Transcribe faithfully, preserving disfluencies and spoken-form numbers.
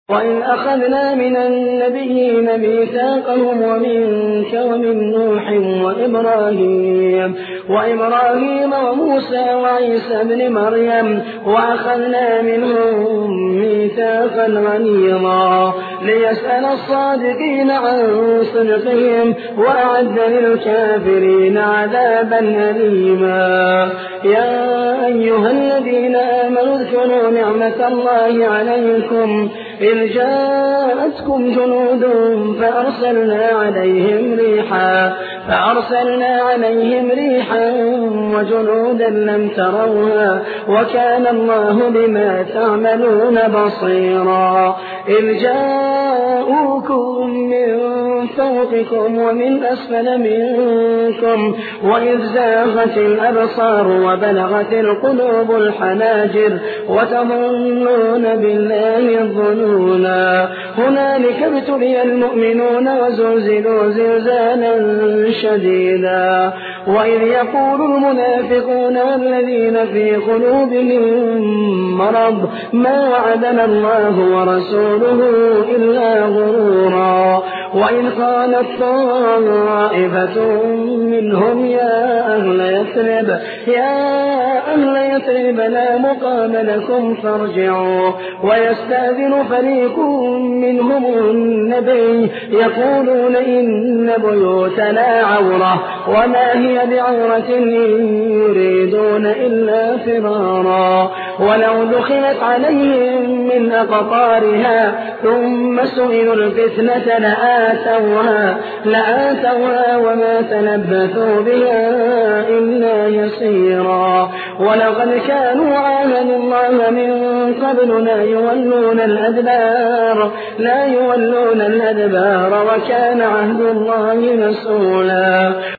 وإذ أخذنا من النبيين ميثاقهم ومنك ومن نوح وإبراهيم وإبراهيم وموسى وعيسى ابن مريم وأخذنا منهم ميثاقا غليظا ليسأل الصادقين عن صدقهم وأعد للكافرين عذابا أليما. يا أيها الذين آمنوا اذكروا نعمة الله عليكم إذ جاءتكم جنود فأرسلنا عليهم ريحا فأرسلنا عليهم ريحا وجنودا لم تروها وكان الله بما تعملون بصيرا. إذ جاءوكم من فوقكم ومن أسفل منكم وإذ زاغت الأبصار وبلغت القلوب الحناجر وتظنون بالله الظنونا. هنالك ابتلي المؤمنون وزلزلوا زلزالا شديدا. وإذ يقول المنافقون والذين في قلوبهم مرض ما وعدنا الله ورسوله إلا غرورا. وإذ قالت طائفة منهم يا أهل يثرب يا أهل يثرب لا مقام لكم فارجعوا ويستأذن فريق منهم النبي يقولون إن بيوتنا عورة وما هي بعورة إن يريدون إلا فرارا. ولو دخلت عليهم من أقطارها ثم سئلوا الفتنة لآتوها لآتوها وما تلبثوا بها إلا يسيرا. ولقد كانوا عاهدوا الله من قبل لا يولون الأدبار لا يولون الأدبار وكان عهد الله مسؤولا.